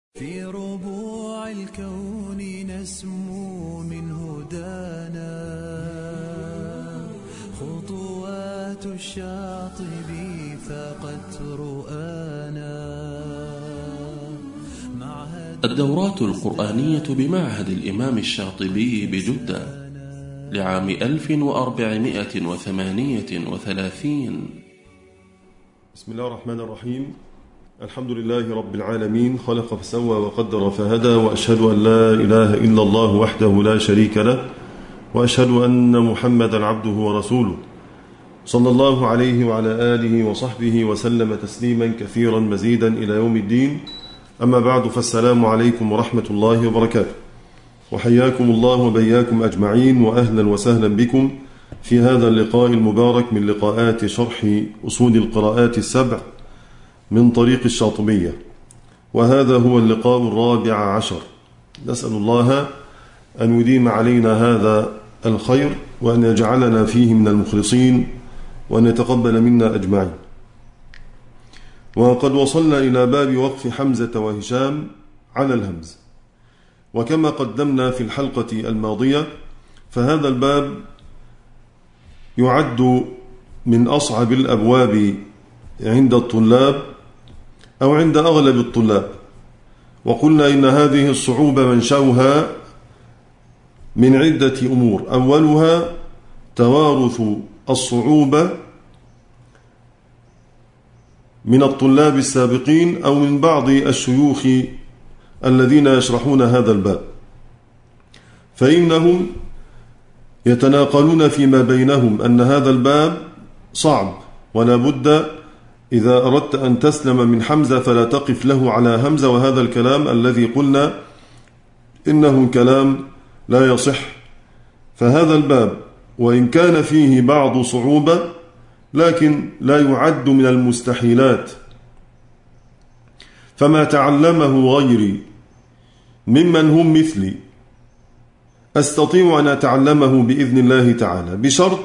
في ربوع الكون نسمو من هدانا خطوات الشاطب فقد رؤانا. الدورات القرآنية بمعهد الإمام الشاطبي بجدة لعام 1438. بسم الله الرحمن الرحيم. الحمد لله رب العالمين، خلق فسوى وقدر فهدى، وأشهد أن لا إله إلا الله وحده لا شريك له، وأشهد أن محمدا عبده ورسوله صلى الله عليه وعلى آله وصحبه وسلم تسليما كثيرا مزيدا إلى يوم الدين. أما بعد، فالسلام عليكم ورحمة الله وبركاته، وحياكم الله وبياكم أجمعين، وأهلا وسهلا بكم في هذا اللقاء المبارك من لقاءات شرح أصول القراءات السبع من طريق الشاطبية، وهذا هو اللقاء 14. نسأل الله أن يديم علينا هذا الخير، وأن يجعلنا فيه من المخلصين، وأن يتقبل منا أجمعين. وقد وصلنا إلى باب وقف حمزة وهشام على الهمز، وكما قدمنا في الحلقة الماضية فهذا الباب يعد من أصعب الأبواب عند الطلاب أو عند أغلب الطلاب، وقلنا إن هذه الصعوبة منشأها من عدة أمور. أولها توارث الصعوبة من الطلاب السابقين أو من بعض الشيوخ الذين يشرحون هذا الباب، فإنهم يتناقلون فيما بينهم أن هذا الباب صعب، ولا بد إذا أردت أن تسلم من حمزة فلا تقف له على همزة، وهذا الكلام الذي قلنا إنه كلام لا يصح. فهذا الباب وإن كان فيه بعض صعوبة لكن لا يعد من المستحيلات، فما تعلمه غيري ممن هم مثلي أستطيع أن أتعلمه بإذن الله تعالى، بشرط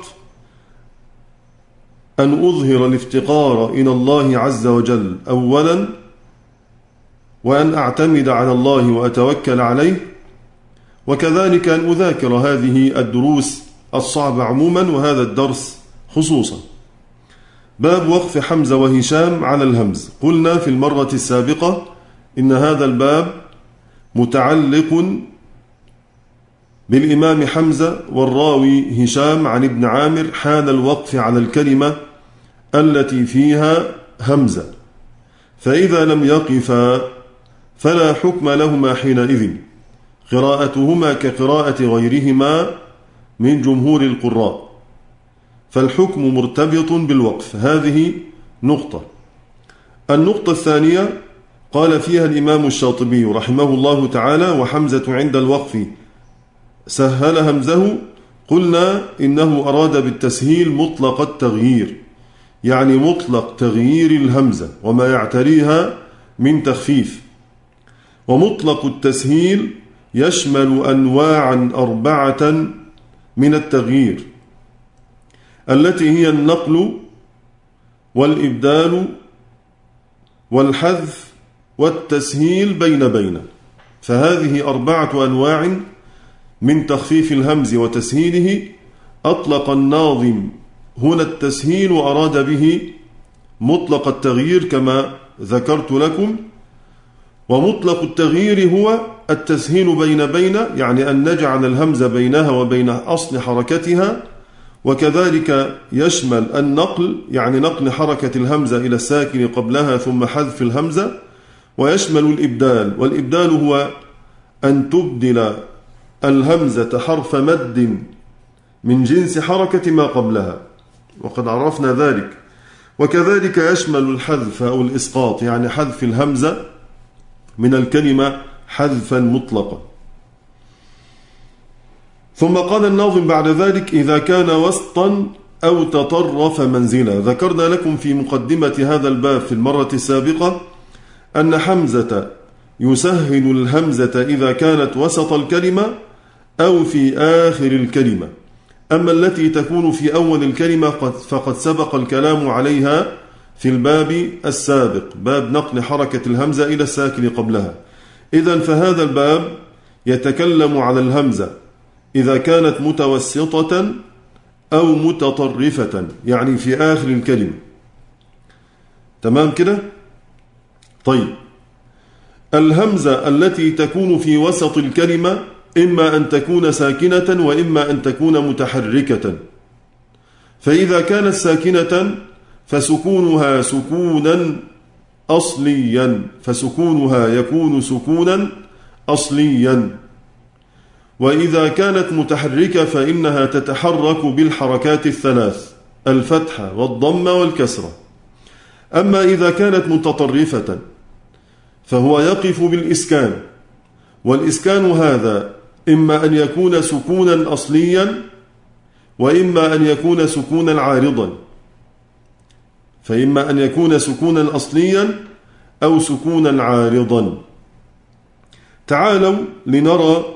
أن أظهر الافتقار إلى الله عز وجل أولا، وأن أعتمد على الله وأتوكل عليه، وكذلك أن أذاكر هذه الدروس الصعبة عموما وهذا الدرس خصوصا. باب وقف حمزة وهشام على الهمز. قلنا في المرة السابقة إن هذا الباب متعلق بالإمام حمزة والراوي هشام عن ابن عامر حال الوقف على الكلمة التي فيها همزة، فإذا لم يقفا فلا حكم لهما حينئذ، قراءتهما كقراءة غيرهما من جمهور القراء، فالحكم مرتبط بالوقف. هذه نقطة. النقطة الثانية قال فيها الإمام الشاطبي رحمه الله تعالى: وحمزة عند الوقف سهل همزه. قلنا إنه أراد بالتسهيل مطلق التغيير، يعني مطلق تغيير الهمزة وما يعتريها من تخفيف. ومطلق التسهيل يشمل أنواعا 4 من التغيير، التي هي النقل والإبدال والحذف والتسهيل بين. فهذه 4 أنواع من تخفيف الهمز وتسهيله. أطلق الناظم هنا التسهيل وأراد به مطلق التغيير كما ذكرت لكم. ومطلق التغيير هو التسهيل بين، يعني أن نجعل الهمزة بينها وبين أصل حركتها، وكذلك يشمل النقل، يعني نقل حركة الهمزة إلى الساكن قبلها ثم حذف الهمزة، ويشمل الإبدال. والإبدال هو أن تبدل الهمزة حرف مد من جنس حركة ما قبلها، وقد عرفنا ذلك. وكذلك يشمل الحذف أو الإسقاط، يعني حذف الهمزة من الكلمة حذفا مطلقا. ثم قال الناظم بعد ذلك: إذا كان وسطا أو تطرف منزلا. ذكرنا لكم في مقدمة هذا الباب في المرة السابقة أن حمزة يسهل الهمزة إذا كانت وسط الكلمة أو في آخر الكلمة، أما التي تكون في أول الكلمة فقد سبق الكلام عليها في الباب السابق، باب نقل حركة الهمزة إلى الساكن قبلها. إذن فهذا الباب يتكلم على الهمزة إذا كانت متوسطة أو متطرفة، يعني في آخر الكلمة. تمام كده؟ طيب، الهمزة التي تكون في وسط الكلمة إما أن تكون ساكنة وإما أن تكون متحركة. فإذا كانت ساكنة فسكونها سكونا أصليا، فسكونها يكون سكونا أصليا. وإذا كانت متحركة فإنها تتحرك بالحركات الثلاث: الفتحة والضمة والكسرة. أما إذا كانت متطرفة فهو يقف بالإسكان، والإسكان هذا إما أن يكون سكونا أصليا وإما أن يكون سكونا عارضا، فإما أن يكون سكونا أصليا أو سكونا عارضا. تعالوا لنرى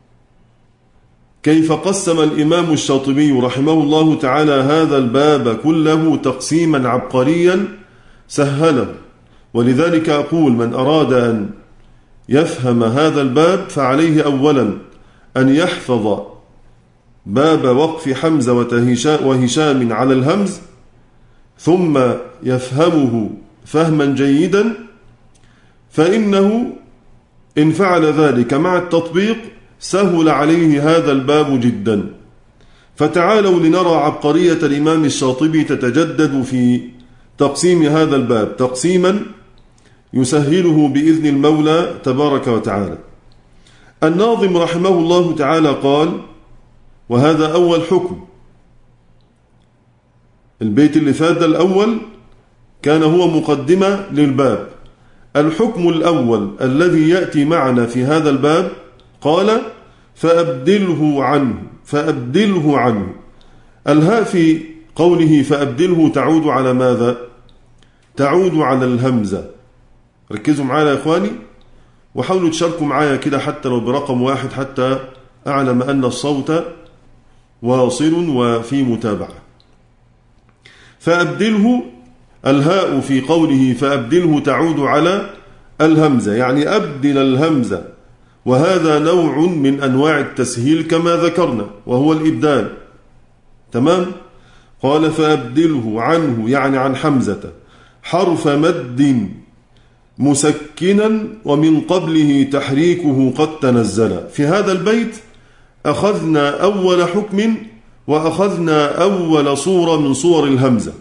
كيف قسم الإمام الشاطبي رحمه الله تعالى هذا الباب كله تقسيما عبقريا سهله. ولذلك أقول: من أراد أن يفهم هذا الباب فعليه أولا أن يحفظ باب وقف حمزة وهشام على الهمز، ثم يفهمه فهما جيدا، فإنه إن فعل ذلك مع التطبيق سهل عليه هذا الباب جدا. فتعالوا لنرى عبقرية الإمام الشاطبي تتجدد في تقسيم هذا الباب تقسيما يسهله بإذن المولى تبارك وتعالى. الناظم رحمه الله تعالى قال، وهذا أول حكم، البيت اللي فات الأول كان هو مقدمة للباب. الحكم الأول الذي يأتي معنا في هذا الباب قال: فأبدله عنه. فأبدله عنه، الهاء في قوله فأبدله تعود على ماذا؟ تعود على الهمزة. ركزوا معايا يا إخواني، وحاولوا تشاركوا معايا كده حتى لو برقم واحد حتى أعلم أن الصوت واصل وفي متابعة. فأبدله، الهاء في قوله فأبدله تعود على الهمزة، يعني أبدل الهمزة، وهذا نوع من أنواع التسهيل كما ذكرنا وهو الإبدال. تمام؟ قال فأبدله عنه، يعني عن حمزة، حرف مد مسكنا ومن قبله تحريكه قد تنزل. في هذا البيت أخذنا أول حكم وأخذنا أول صورة من صور الهمزة.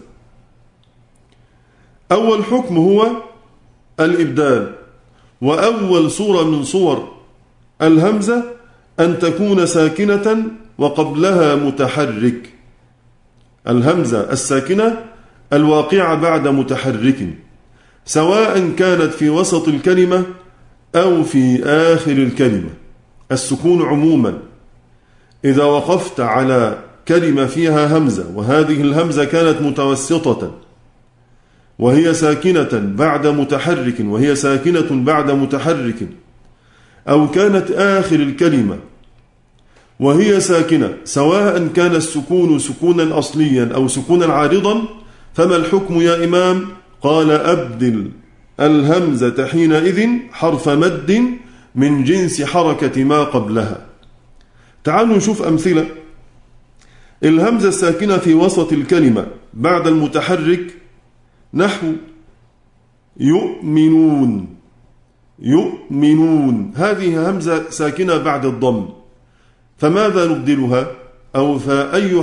أول حكم هو الإبدال، وأول صورة من صور الهمزة أن تكون ساكنة وقبلها متحرك. الهمزة الساكنة الواقعة بعد متحرك، سواء كانت في وسط الكلمة أو في آخر الكلمة. السكون عموما إذا وقفت على كلمة فيها همزة وهذه الهمزة كانت متوسطة وهي ساكنة بعد متحرك وهي ساكنة بعد متحرك، أو كانت آخر الكلمة وهي ساكنة، سواء كان السكون سكونا أصليا أو سكونا عارضا، فما الحكم يا إمام؟ قال أبدل الهمزة حينئذ حرف مد من جنس حركة ما قبلها. تعالوا نشوف أمثلة. الهمزة الساكنة في وسط الكلمة بعد المتحرك نحو يؤمنون. يؤمنون، هذه همزة ساكنة بعد الضم، فماذا نبدلها؟ أو فبأي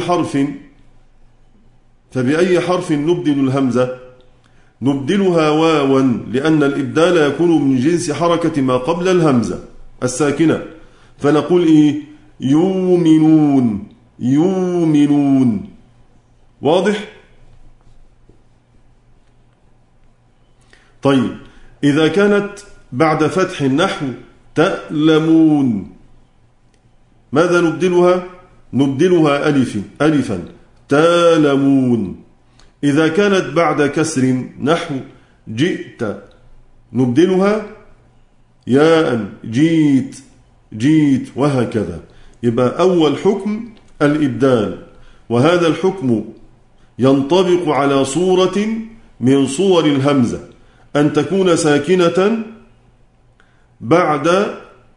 حرف نبدل الهمزة؟ نبدلها واوا، لأن الإبدال يكون من جنس حركة ما قبل الهمزة الساكنة، فنقول إيه؟ يؤمنون. يؤمنون. واضح؟ طيب، إذا كانت بعد فتح نحو تألمون، ماذا نبدلها؟ نبدلها ألفا، تألمون. إذا كانت بعد كسر نحو جئت، نبدلها ياء، جيت، وهكذا. يبقى أول حكم الإبدال، وهذا الحكم ينطبق على صورة من صور الهمزة، أن تكون ساكنة بعد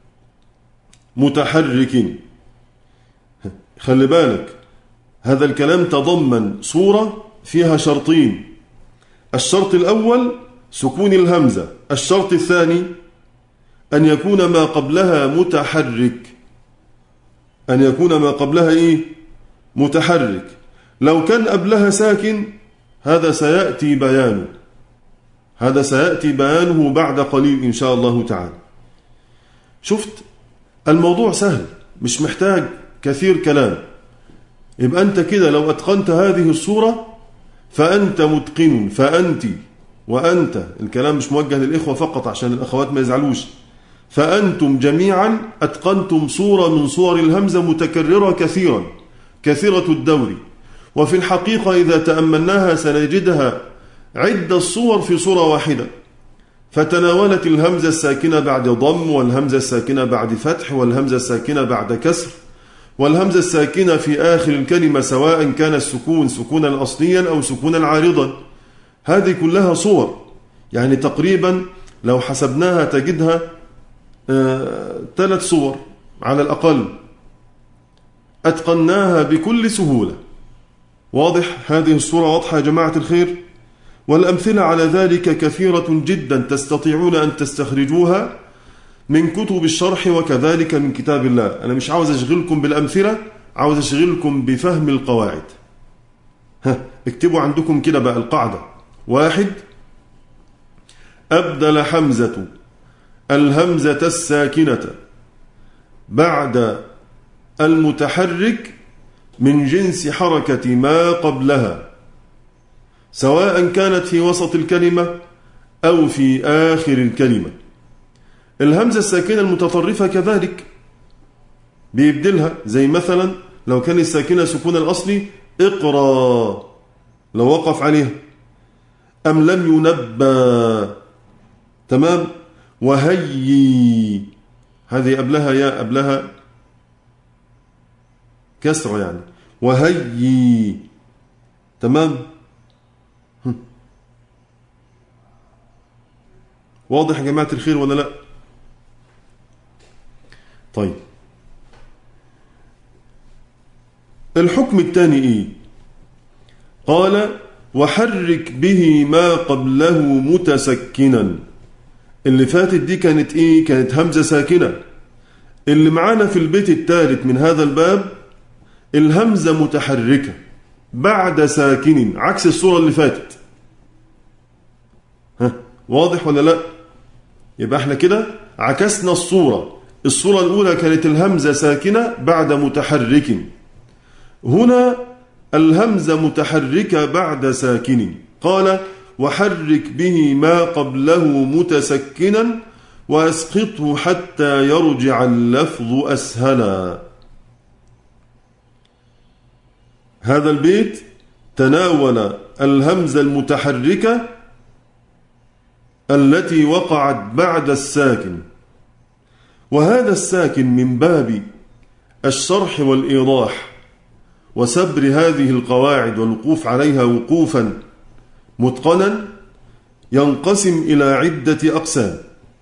متحرك. خلي بالك، هذا الكلام تضمن صورة فيها شرطين: الشرط الأول سكون الهمزة، الشرط الثاني أن يكون ما قبلها متحرك، أن يكون ما قبلها إيه؟ متحرك. لو كان قبلها ساكن هذا سيأتي بيانه، هذا سيأتي بيانه بعد قليل إن شاء الله تعالى. شفت الموضوع سهل، مش محتاج كثير كلام. يبقى أنت كده لو أتقنت هذه الصورة فأنت متقن، فأنت وأنت، الكلام مش موجه للإخوة فقط عشان الأخوات ما يزعلوش، فأنتم جميعا أتقنتم صورة من صور الهمزة متكررة كثيرا، كثيرة الدور. وفي الحقيقة إذا تأملناها سنجدها عدة صور في صورة واحدة، فتناولت الهمزة الساكنة بعد ضم، والهمزة الساكنة بعد فتح، والهمزة الساكنة بعد كسر، والهمزة الساكنة في آخر الكلمة سواء كان السكون سكونا أصليا أو سكونا عارضا. هذه كلها صور، يعني تقريبا لو حسبناها تجدها 3 صور على الأقل، أتقناها بكل سهولة. واضح؟ هذه الصورة واضحة يا جماعة الخير؟ والأمثلة على ذلك كثيرة جدا تستطيعون أن تستخرجوها من كتب الشرح وكذلك من كتاب الله. أنا مش عاوز أشغلكم بالأمثلة، عاوز أشغلكم بفهم القواعد. اكتبوا عندكم كده بقى القاعدة: 1. أبدل حمزة الهمزة الساكنة بعد المتحرك من جنس حركة ما قبلها، سواء كانت في وسط الكلمة أو في آخر الكلمة. الهمزة الساكنة المتطرفة كذلك بيبدلها، زي مثلا لو كان الساكنة سكون الأصلي اقرأ، لو وقف عليها، أم لم ينبى، تمام. وهي، هذه قبلها يا قبلها كسرة يعني، وهي، تمام. واضح يا جماعة الخير ولا لا؟ طيب، الحكم الثاني إيه؟ قال: وحرك به ما قبله متسكنا. اللي فاتت دي كانت إيه؟ كانت همزة ساكنة. اللي معانا في البيت الثالث من هذا الباب الهمزة متحركة بعد ساكن، عكس الصورة اللي فاتت. واضح ولا لا؟ يبقى احنا كده عكسنا الصورة. الصورة الأولى كانت الهمزة ساكنة بعد متحرك، هنا الهمزة متحركة بعد ساكن. قال: وحرك به ما قبله متسكنا واسقطه حتى يرجع اللفظ أسهلا. هذا البيت تناول الهمزة المتحركة التي وقعت بعد الساكن، وهذا الساكن من باب الشرح والإيضاح وسبر هذه القواعد والوقوف عليها وقوفا متقنا ينقسم إلى عدة أقسام،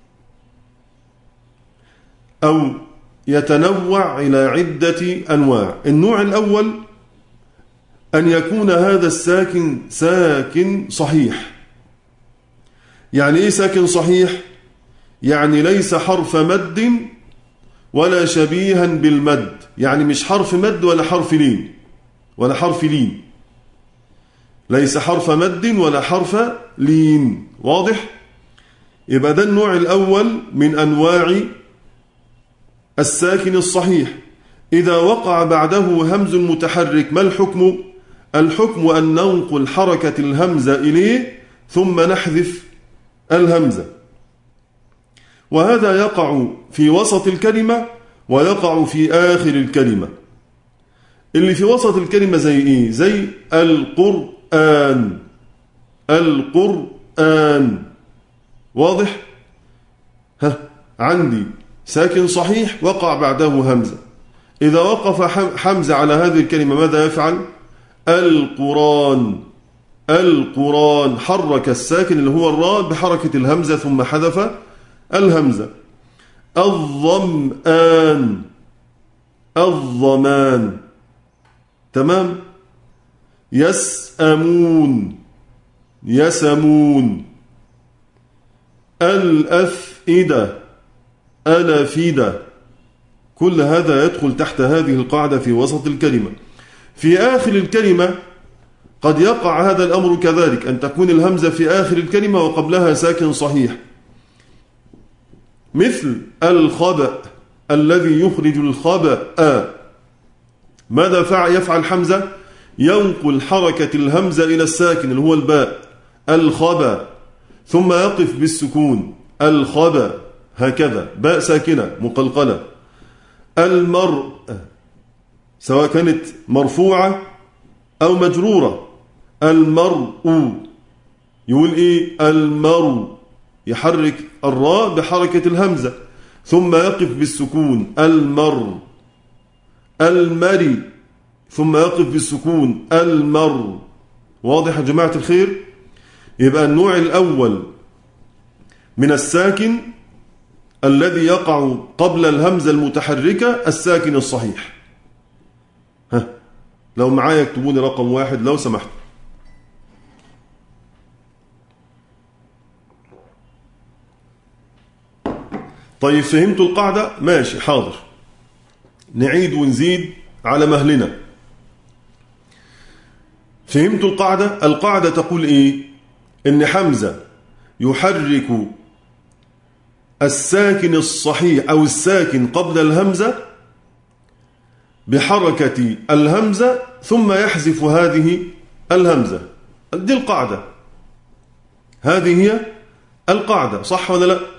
أو يتنوع إلى عدة أنواع. النوع الأول أن يكون هذا الساكن ساكن صحيح. يعني إيه ساكن صحيح؟ يعني ليس حرف مد ولا شبيها بالمد، يعني مش حرف مد ولا حرف لين ولا حرف لين، ليس حرف مد ولا حرف لين. واضح؟ يبقى ده النوع الأول من أنواع الساكن الصحيح. إذا وقع بعده همز متحرك ما الحكم؟ الحكم أن ننقل حركة الهمزة إليه ثم نحذف الهمزة، وهذا يقع في وسط الكلمة ويقع في آخر الكلمة. اللي في وسط الكلمة زي إيه؟ زي القرآن، القرآن. واضح؟ عندي ساكن صحيح وقع بعده همزة، إذا وقف حمزة على هذه الكلمة ماذا يفعل؟ القرآن، القرآن، حرك الساكن اللي هو الراء بحركة الهمزة ثم حذف الهمزة. الظمآن الضمان. تمام. يسأمون يسمون. الأفئدة الأفئدة. كل هذا يدخل تحت هذه القاعدة في وسط الكلمة. في آخر الكلمة قد يقع هذا الأمر كذلك، أن تكون الهمزة في آخر الكلمة وقبلها ساكن صحيح، مثل الخبأ الذي يخرج الخبأ. ماذا يفعل حمزة؟ ينقل حركة الهمزة إلى الساكن اللي هو الباء، الخبأ، ثم يقف بالسكون، الخبأ، هكذا، باء ساكنة مقلقلة. المرء سواء كانت مرفوعة أو مجرورة. المرء يقول إيه؟ المرء، يحرك الراء بحركة الهمزة ثم يقف بالسكون، المر. المري ثم يقف بالسكون، المر. واضح يا جماعة الخير؟ يبقى النوع الأول من الساكن الذي يقع قبل الهمزة المتحركة الساكن الصحيح. لو معايا اكتبوني رقم 1 لو سمحت. طيب فهمتوا القاعدة؟ ماشي، حاضر، نعيد ونزيد على مهلنا. فهمتوا القاعدة؟ القاعدة تقول إيه؟ إن حمزة يحرك الساكن الصحيح أو الساكن قبل الهمزة بحركة الهمزة ثم يحذف هذه الهمزة. دي القاعدة، هذه هي القاعدة، صح ولا لا؟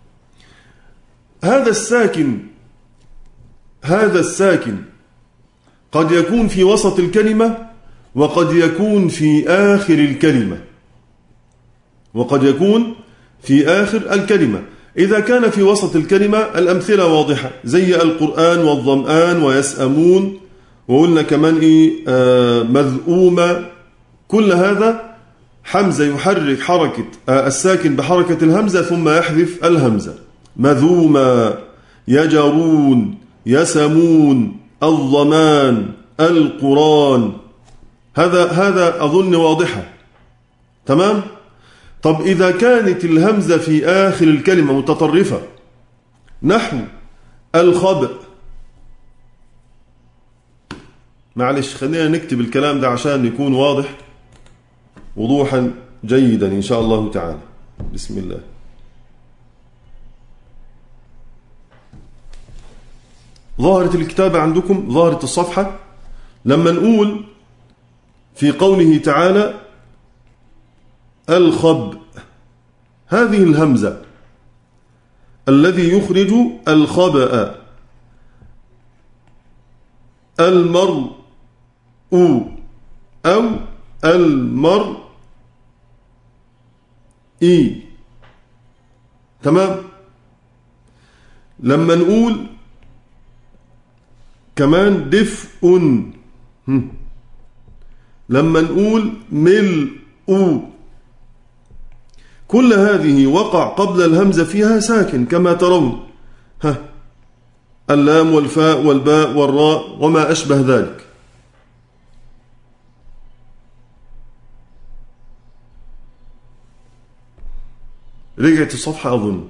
هذا الساكن قد يكون في وسط الكلمة وقد يكون في آخر الكلمة، وقد يكون في آخر الكلمة. إذا كان في وسط الكلمة الأمثلة واضحة، زي القرآن والظمآن ويسأمون، وقلنا كمان إيه؟ مذؤومة. كل هذا حمزة يحرك حركة الساكن بحركة الهمزة ثم يحذف الهمزة. مذوما، يجرون، يسمون، الضمان، القرآن. هذا أظن واضحة. تمام؟ طب إذا كانت الهمزة في آخر الكلمة متطرفة، نحو الخبأ. معلش خلينا نكتب الكلام ده عشان يكون واضح وضوحا جيدا إن شاء الله تعالى. بسم الله. ظاهرة الكتابة عندكم، ظاهرة الصفحة. لما نقول في قوله تعالى الخب، هذه الهمزة الذي يخرج الخبأ، المرء أو المرء. تمام. لما نقول كمان دفء، لما نقول ملء، كل هذه وقع قبل الهمزة فيها ساكن كما ترون، اللام والفاء والباء والراء وما أشبه ذلك. رجعت الصفحة أظن.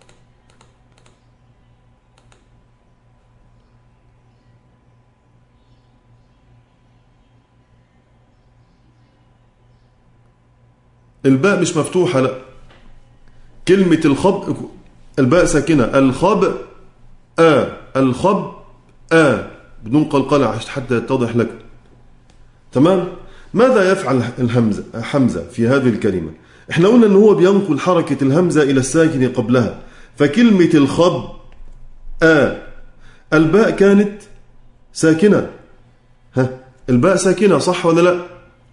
الباء مش مفتوحة، لا، كلمة الخب الباء ساكنة، الخب الخب بدون قلقلة حتى يتضح لك. تمام. ماذا يفعل حمزة في هذه الكلمة؟ احنا قلنا ان هو بينقل حركة الهمزة الى الساكن قبلها، فكلمة الخب الباء كانت ساكنة، الباء ساكنة صح ولا لا؟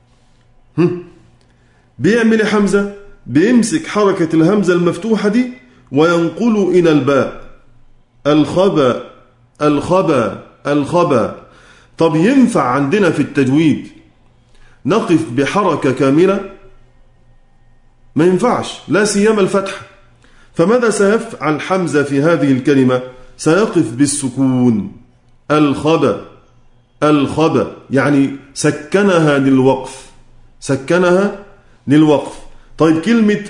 بيعمل حمزة بيمسك حركة الهمزة المفتوحة دي وينقل إلى الباء، الخبا الخبا الخبا. طب ينفع عندنا في التجويد نقف بحركة كاملة؟ ما ينفعش، لا سيما الفتحة. فماذا سيفعل حمزة في هذه الكلمة؟ سيقف بالسكون. الخبأ يعني سكنها للوقف، سكنها للوقف. طيب كلمة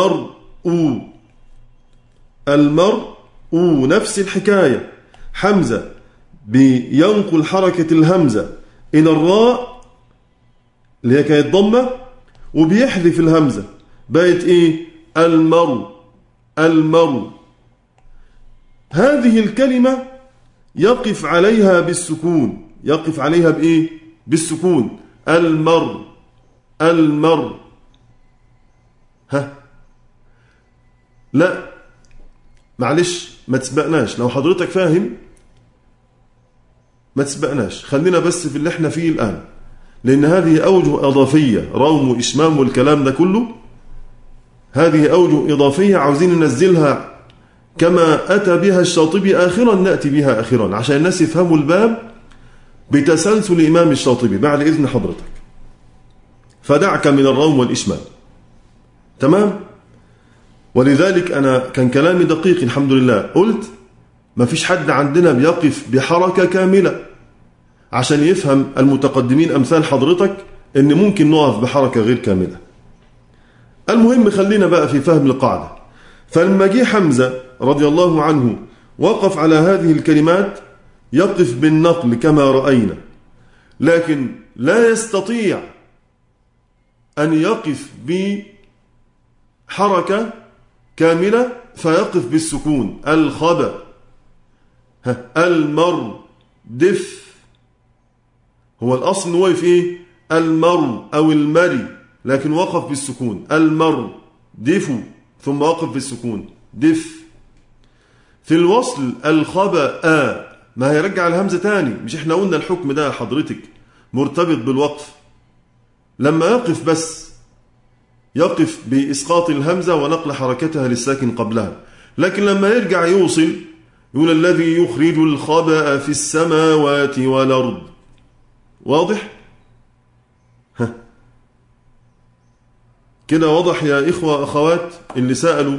المرء نفس الحكاية، حمزة بينقل حركة الهمزة إلى الراء اللي هي كانت ضمة، وبيحذف الهمزة، بقت إيه؟ المرء. هذه الكلمة يقف عليها بالسكون، يقف عليها بإيه؟ بالسكون. المرء. لا معلش ما تسبقناش، لو حضرتك فاهم ما تسبقناش، خلينا بس في اللي احنا فيه الآن، لأن هذه أوجه إضافية، روم وإشمام والكلام ده كله، هذه أوجه إضافية عاوزين ننزلها كما أتى بها الشاطبي آخرا، نأتي بها آخرا عشان الناس يفهموا الباب بتسلسل إمام الشاطبي بعد إذن حضرتك. فدعك من الروم والإشمام. تمام؟ ولذلك أنا كان كلامي دقيق الحمد لله، قلت ما فيش حد عندنا بيقف بحركة كاملة، عشان يفهم المتقدمين أمثال حضرتك إن ممكن نقف بحركة غير كاملة. المهم خلينا بقى في فهم القاعدة. فلما جه حمزة رضي الله عنه وقف على هذه الكلمات يقف بالنقل كما رأينا، لكن لا يستطيع أن يقف بحركة كاملة فيقف بالسكون. الخبأ، المر، دف. هو الأصل هو في إيه؟ المر أو المري، لكن وقف بالسكون. المر دفو ثم وقف بالسكون دف. في الوصل الخبأ ما هيرجع الهمزة تاني، مش احنا قلنا الحكم ده حضرتك مرتبط بالوقف، لما يقف بس يقف بإسقاط الهمزة ونقل حركتها للساكن قبلها، لكن لما يرجع يوصل يقول الذي يخرج الخبأ في السماوات والأرض. واضح؟ كده واضح يا إخوة أخوات اللي سألوا؟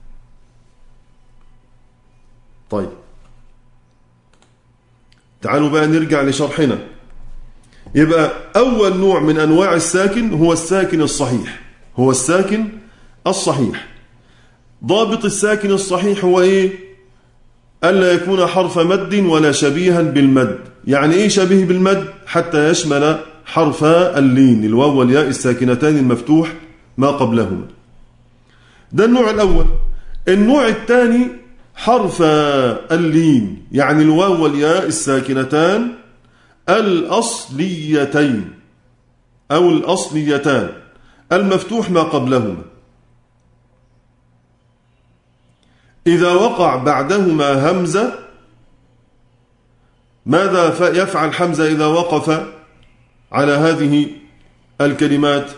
طيب تعالوا بقى نرجع لشرحنا. يبقى أول نوع من أنواع الساكن هو الساكن الصحيح، هو الساكن الصحيح. ضابط الساكن الصحيح هو إيه؟ ألا يكون حرف مد ولا شبيها بالمد. يعني إيه شبيه بالمد؟ حتى يشمل حرف اللين، الواو والياء الساكنتان المفتوح ما قبلهما. ده النوع الأول. النوع الثاني حرف اللين، يعني الواو والياء الساكنتان الأصليتين أو الأصليتان المفتوح ما قبلهما. إذا وقع بعدهما همزة، ماذا يفعل حمزة إذا وقف على هذه الكلمات؟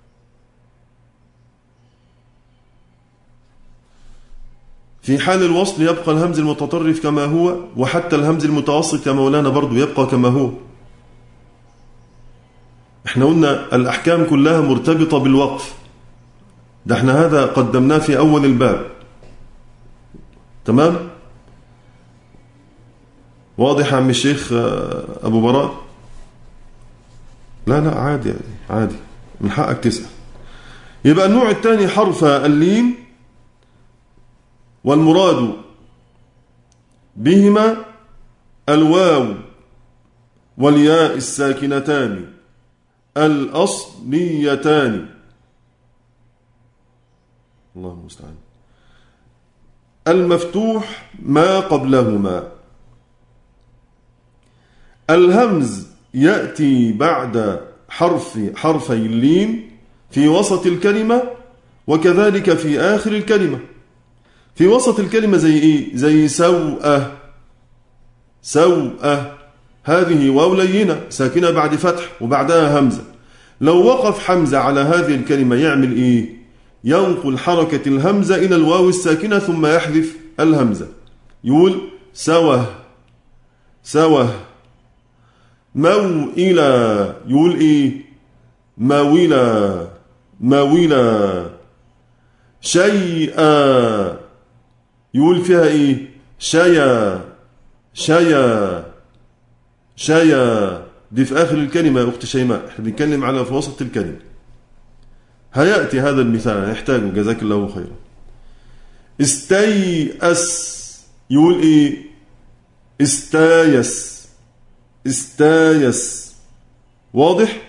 في حال الوصل يبقى الهمز المتطرف كما هو، وحتى الهمز المتوسط يا مولانا برضو يبقى كما هو. احنا قلنا الأحكام كلها مرتبطة بالوقف، ده احنا هذا قدمناه في أول الباب. تمام؟ واضح عم الشيخ أبو براء؟ لا عادي عادي، من حقك تسأل. يبقى النوع الثاني حرف اللين، والمراد بهما الواو والياء الساكنتان الأصليتان. الله المستعان. المفتوح ما قبلهما. الهمز يأتي بعد حرفي اللين في وسط الكلمة، وكذلك في آخر الكلمة. في وسط الكلمة زي إيه؟ زي سوءة، هذه واو لينة ساكنة بعد فتح وبعدها همزة. لو وقف حمزة على هذه الكلمة يعمل إيه؟ ينقل حركة الهمزة إلى الواو الساكنة ثم يحذف الهمزة، يقول سوه. موئلة، يقول إيه؟ موئلة. شيئا، يقول فيها إيه؟ شيا شيا شيا، دي في آخر الكلمة يا أخت شيماء، احنا بنتكلم على في وسط الكلمة. هيأتي هذا المثال هنحتاجه، جزاك الله خيرا. استيأس يقول إيه؟ استايس استايس. واضح؟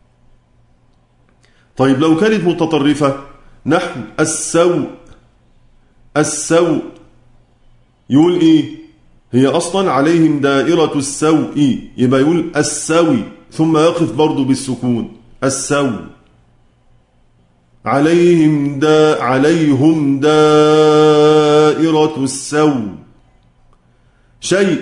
طيب لو كانت متطرفة نحو السوء السوء، يقول إيه؟ هي أصلا عليهم دائرة السوء، يبقى يقول السوي ثم يقف برضو بالسكون السوء. عليهم دائرة السوء. شيء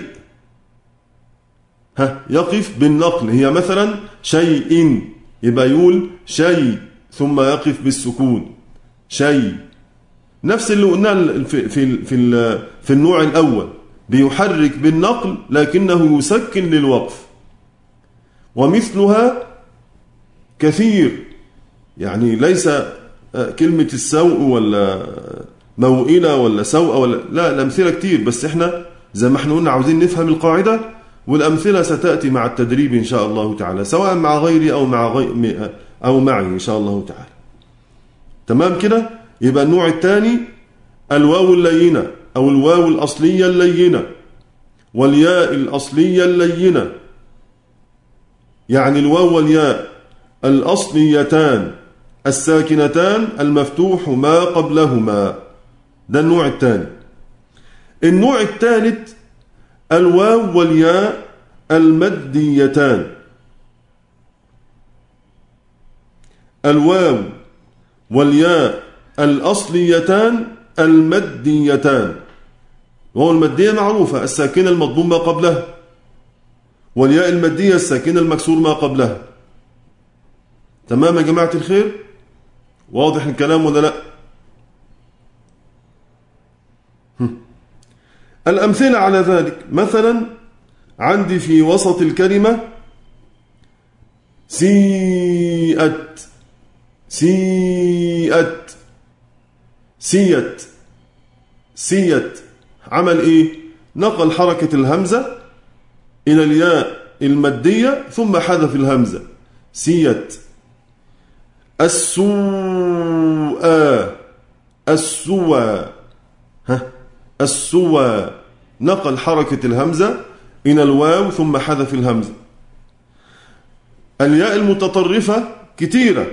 يقف بالنقل، هي مثلا شيء، يبقى يقول شيء ثم يقف بالسكون شيء. نفس اللي قلنا في النوع الأول، بيحرك بالنقل لكنه يسكن للوقف. ومثلها كثير، يعني ليس كلمة السوء ولا موئلة ولا سوء ولا لا، الأمثلة كتير، بس احنا زي ما احنا قلنا عاوزين نفهم القاعدة، والأمثلة ستأتي مع التدريب إن شاء الله تعالى، سواء مع غيري أو معي إن شاء الله تعالى. تمام كده؟ يبقى النوع الثاني الواو اللينة أو الواو الأصلية اللينة والياء الأصلية اللينة، يعني الواو والياء الأصليتان الساكنتان المفتوح ما قبلهما، ده النوع الثاني. النوع الثالث الواو والياء المديتان، الواو والياء الأصليتان المديتان. وهو المدية معروفة، الساكنة المضموم ما قبلها، والياء المدية الساكنة المكسور ما قبلها. تمام يا جماعة الخير؟ واضح الكلام ولا لا؟ الأمثلة على ذلك، مثلا عندي في وسط الكلمة سيئت سيئت سيت سيت، عمل إيه؟ نقل حركة الهمزة إلى الياء المادية ثم حذف الهمزة سيت. السوء السوى السوى، نقل حركة الهمزة إلى الواو ثم حذف الهمزة. الياء المتطرفة كتيرة،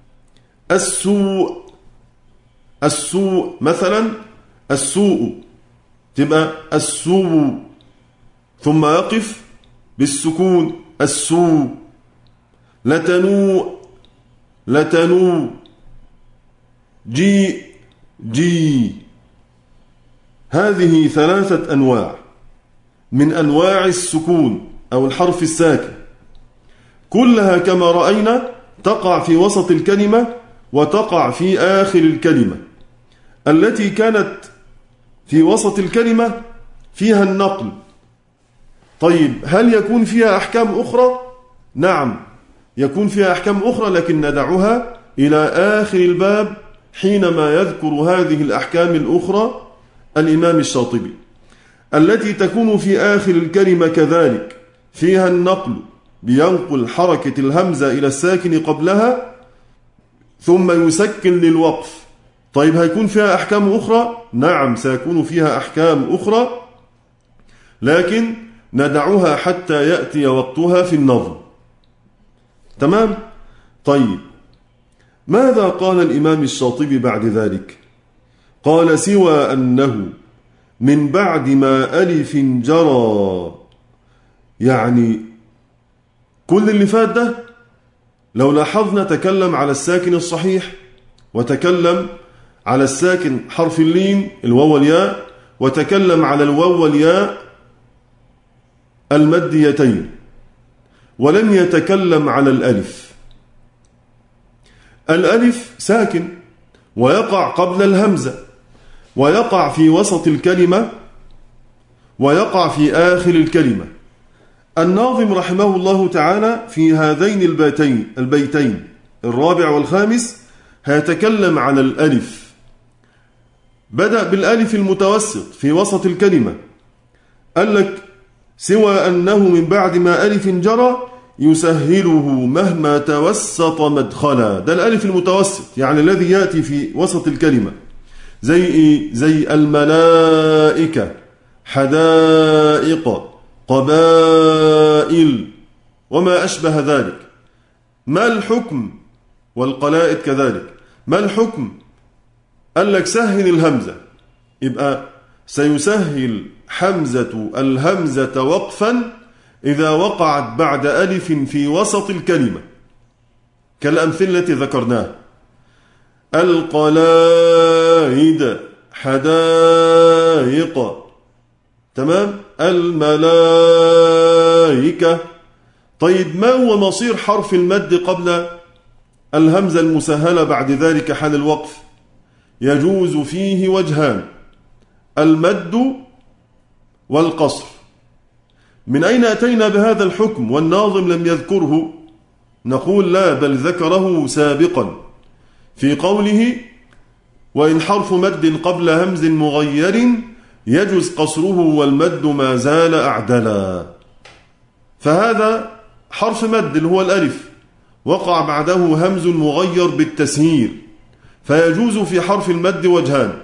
السوء السوء، مثلا السوء تبقى السوء ثم يقف بالسكون السوء. لتنوء لتنوء، جي جي. هذه ثلاثة أنواع من أنواع السكون أو الحرف الساكن، كلها كما رأينا تقع في وسط الكلمة وتقع في آخر الكلمة. التي كانت في وسط الكلمة فيها النقل. طيب هل يكون فيها أحكام أخرى؟ نعم يكون فيها أحكام أخرى، لكن ندعها إلى آخر الباب حينما يذكر هذه الأحكام الأخرى الإمام الشاطبي. التي تكون في آخر الكلمة كذلك فيها النقل، بينقل حركة الهمزة إلى الساكن قبلها ثم يسكن للوقف. طيب هيكون فيها أحكام أخرى؟ نعم سيكون فيها أحكام أخرى، لكن ندعها حتى يأتي وقتها في النظم. تمام؟ طيب ماذا قال الإمام الشاطبي بعد ذلك؟ قال سوى أنه من بعد ما ألف جرى، يعني كل اللي فات ده لو لاحظنا تكلم على الساكن الصحيح، وتكلم على الساكن حرف اللين الواو والياء، وتكلم على الواو والياء المديتين، ولم يتكلم على الألف. الألف ساكن ويقع قبل الهمزة، ويقع في وسط الكلمة، ويقع في آخر الكلمة. الناظم رحمه الله تعالى في هذين البيتين الرابع والخامس هيتكلم على الألف بدأ بالألف المتوسط في وسط الكلمة، قال لك سوى أنه من بعد ما ألف جرى يسهله مهما توسط مدخلا. ده الألف المتوسط يعني الذي يأتي في وسط الكلمة، زي إيه؟ زي الملائكة، حدائق، قبائل وما أشبه ذلك. ما الحكم؟ والقلائد كذلك. ما الحكم؟ قال لك سهل الهمزة، يبقى سيسهل حمزة الهمزة وقفا إذا وقعت بعد ألف في وسط الكلمة، كالأمثلة التي ذكرناها: القلائد، حدائق، تمام، الملائكة. طيب ما هو مصير حرف المد قبل الهمزة المسهلة بعد ذلك حال الوقف؟ يجوز فيه وجهان: المد والقصر. من أين أتينا بهذا الحكم والناظم لم يذكره؟ نقول لا، بل ذكره سابقا في قوله: وإن حرف مد قبل همز مغير يجوز قصره والمد ما زال أعدلا. فهذا حرف مد اللي هو الألف، وقع بعده همز مغير بالتسهيل، فيجوز في حرف المد وجهان: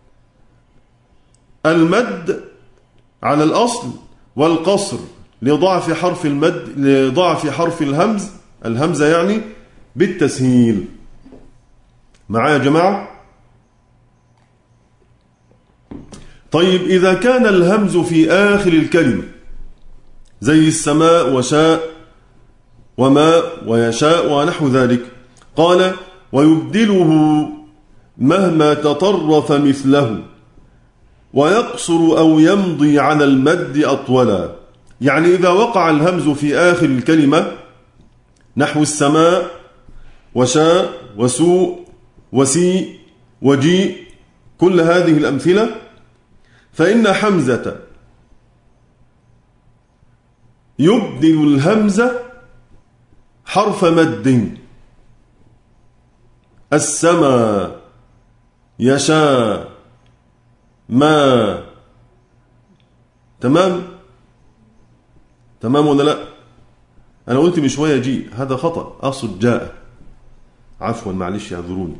المد على الأصل، والقصر لضعف حرف المد، لضعف حرف الهمزة يعني بالتسهيل. معايا يا جماعة؟ طيب إذا كان الهمز في آخر الكلمة زي السماء وشاء وماء ويشاء ونحو ذلك، قال: ويبدله مهما تطرف مثله ويقصر أو يمضي على المد أطولا. يعني إذا وقع الهمز في آخر الكلمة نحو السماء وشاء وسوء وسيء وجيء، كل هذه الأمثلة، فإن حمزة يبدل الهمزة حرف مد: السماء، يشاء، ما. تمام ولا لا؟ أنا قلت من شوية جيء، هذا خطأ، أقصد جاء، عفوا معلش اعذروني.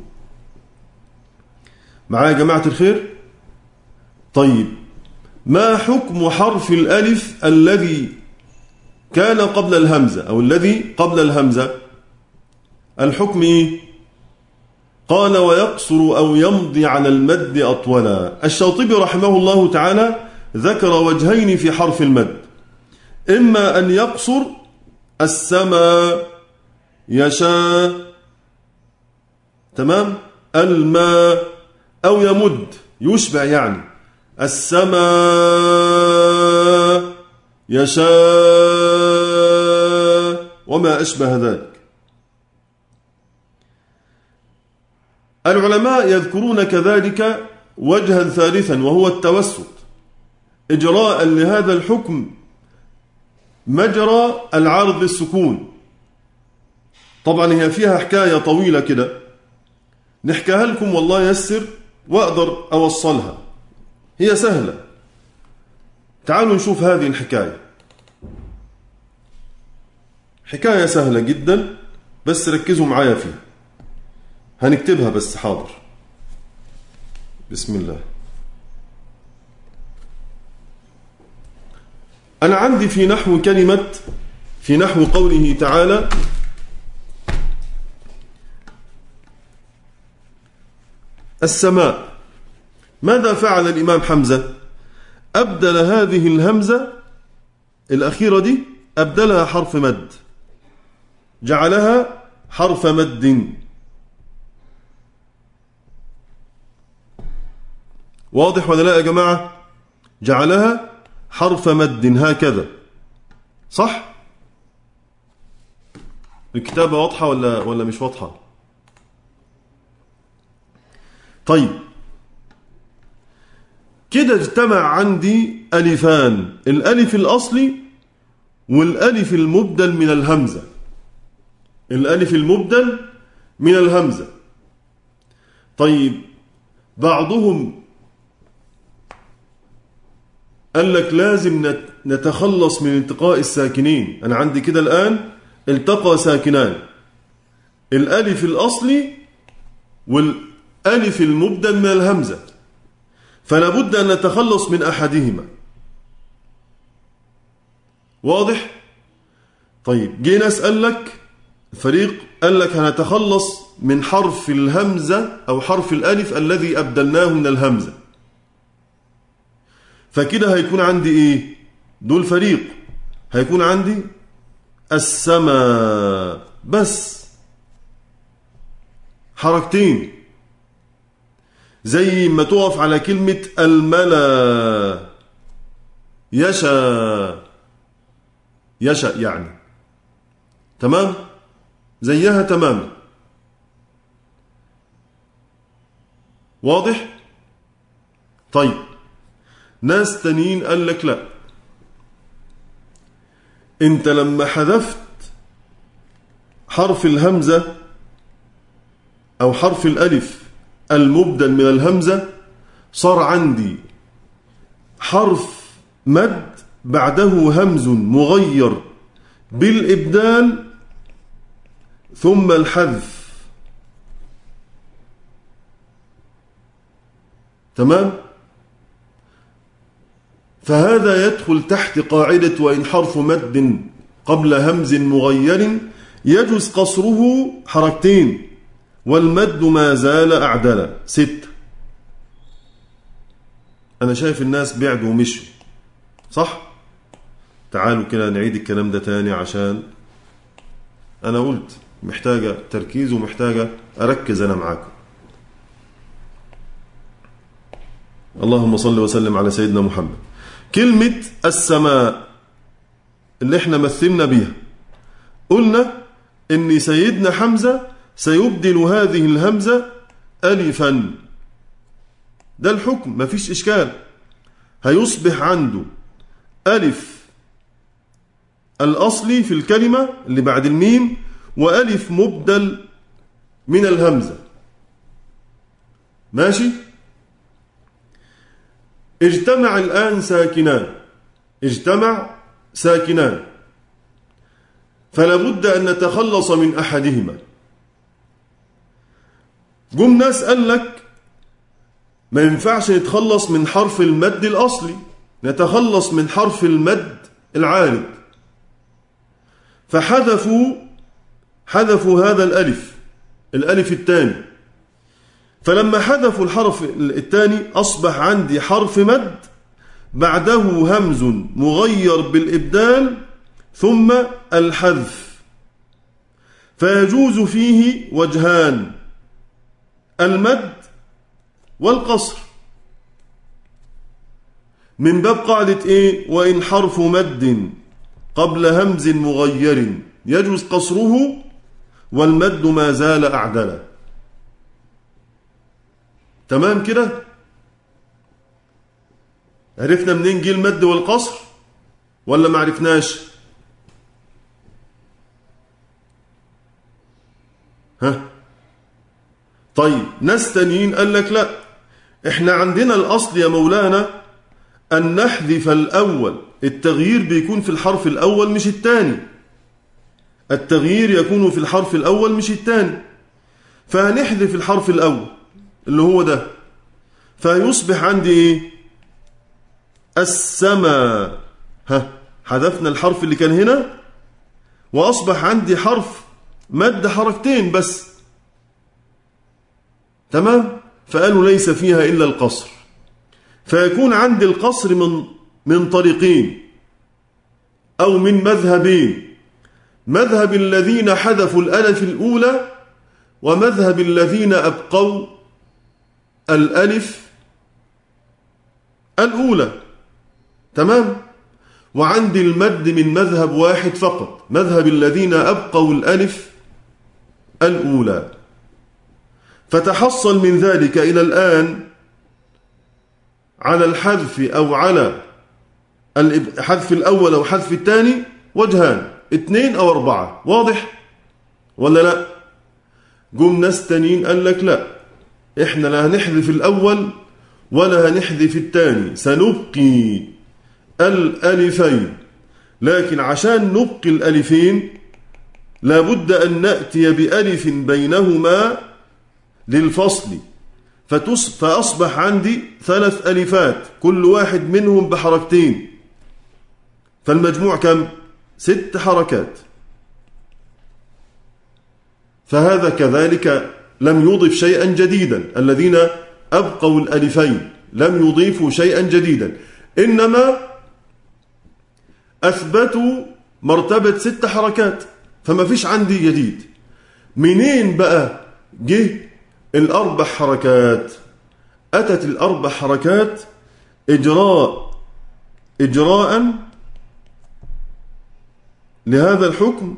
معايا يا جماعة الخير؟ طيب ما حكم حرف الألف الذي كان قبل الهمزة أو الذي قبل الهمزة؟ الحكم إيه؟ قال: ويقصر أو يمضي على المد أطولا. الشاطبي رحمه الله تعالى ذكر وجهين في حرف المد: إما أن يقصر السماء، يشاء، تمام، الماء، أو يمد يشبع يعني السماء، يشاء وما أشبه ذلك. العلماء يذكرون كذلك وجها ثالثا وهو التوسط، إجراء لهذا الحكم مجرى العارض للسكون. طبعا هي فيها حكاية طويلة كده نحكيها لكم والله يسر وأقدر أوصلها، هي سهلة. تعالوا نشوف هذه الحكاية، حكاية سهلة جدا بس ركزوا معايا فيها. هنكتبها بس، حاضر، بسم الله. أنا عندي في نحو كلمة، في نحو قوله تعالى: السماء، ماذا فعل الإمام حمزة؟ أبدل هذه الهمزة الأخيرة دي، أبدلها حرف مد، جعلها حرف مد. واضح ولا لا يا جماعة؟ جعلها حرف مد هكذا، صح؟ الكتابة واضحة ولا مش واضحة؟ طيب كده اجتمع عندي ألفان: الألف الأصلي والألف المبدل من الهمزة. الألف المبدل من الهمزة. طيب بعضهم قال لك لازم نتخلص من التقاء الساكنين. أنا عندي كده الآن التقى ساكنان، الألف الأصلي والألف المبدل من الهمزة، فلا بد أن نتخلص من أحدهما. واضح؟ طيب جينا أسأل لك الفريق قال لك هنتخلص من حرف الهمزة أو حرف الألف الذي أبدلناه من الهمزة، فكده هيكون عندي إيه؟ دول فريق هيكون عندي السماء بس حركتين، زي ما تقف على كلمة الملا يشاء يعني، تمام؟ زيها تماما. واضح؟ طيب ناس تانيين قال لك لا، انت لما حذفت حرف الهمزة او حرف الالف المبدل من الهمزة صار عندي حرف مد بعده همز مغير بالإبدال ثم الحذف، تمام؟ فهذا يدخل تحت قاعدة وإن حرف مد قبل همز مغير يجوز قصره حركتين والمد ما زال أعدلا 6. أنا شايف الناس بعدوا ومشوا، صح؟ تعالوا كده نعيد الكلام ده تاني، عشان أنا قلت محتاجة تركيز ومحتاجة أركز أنا معاكم. اللهم صل وسلم على سيدنا محمد. كلمة السماء اللي احنا مثلنا بيها قلنا إن سيدنا حمزة سيبدل هذه الهمزة ألفا، ده الحكم مفيش إشكال، هيصبح عنده ألف الأصلي في الكلمة اللي بعد الميم وألف مبدل من الهمزة، ماشي؟ اجتمع الآن ساكنان، فلا بد أن نتخلص من أحدهما. جم ناس قال لك ما ينفعش نتخلص من حرف المد الأصلي، نتخلص من حرف المد العارض، فحذفوا هذا الألف الثاني، فلما حذفوا الحرف الثاني أصبح عندي حرف مد بعده همز مغير بالإبدال ثم الحذف، فيجوز فيه وجهان، المد والقصر، من باب قاعدة إيه؟ وإن حرف مد قبل همز مغير يجوز قصره والمد ما زال أعدلا. تمام كده؟ عرفنا منين جه المد والقصر ولا ما عرفناش؟ طيب ناس تانيين قال لك لا، احنا عندنا الأصل يا مولانا أن نحذف الأول، التغيير بيكون في الحرف الأول مش الثاني، التغيير يكون في الحرف الأول مش الثاني، فهنحذف الحرف الأول اللي هو ده، فيصبح عندي إيه؟ السماء. حذفنا الحرف اللي كان هنا وأصبح عندي حرف مد حركتين بس، تمام؟ فقالوا ليس فيها إلا القصر، فيكون عندي القصر من طريقين أو من مذهبين، مذهب الذين حذفوا الألف الأولى ومذهب الذين أبقوا الألف الأولى، تمام؟ وعندي المد من مذهب واحد فقط، مذهب الذين أبقوا الألف الأولى. فتحصل من ذلك إلى الآن على الحذف أو على الحذف الأول أو حذف الثاني وجهان، 2 أو 4. واضح ولا لا؟ جم ناس تانيين قال لك لا، إحنا لا هنحذف الأول ولا هنحذف الثاني، سنبقي الألفين، لكن عشان نبقي الألفين لابد أن نأتي بألف بينهما للفصل، فأصبح عندي 3 ألفات كل واحد منهم بحركتين، فالمجموع كم؟ 6 حركات. فهذا كذلك لم يضف شيئا جديدا، الذين أبقوا الألفين لم يضيفوا شيئا جديدا، إنما أثبتوا مرتبة 6 حركات، فما فيش عندي جديد. منين بقى جه ال4 حركات؟ أتت ال4 حركات إجراء لهذا الحكم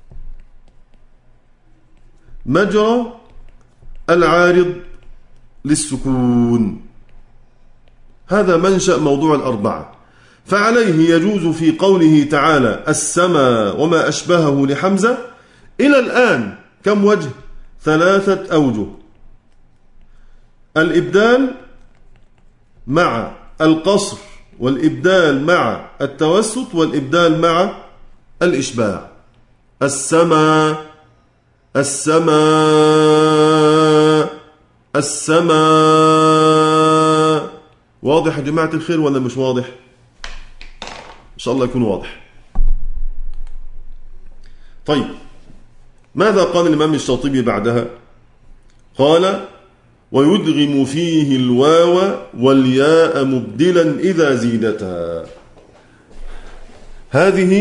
مجرى العارض للسكون. هذا منشأ موضوع ال4. فعليه يجوز في قوله تعالى السماء وما أشبهه لحمزة إلى الآن كم وجه؟ 3 أوجه: الإبدال مع القصر، والإبدال مع التوسط، والإبدال مع الإشباع. السماء السماء السماء. واضح يا جماعة الخير ولا مش واضح؟ إن شاء الله يكون واضح. طيب، ماذا قال الإمام الشاطبي بعدها؟ قال ويدغم فيه الواو والياء مبدلا إذا زيدتا. هذه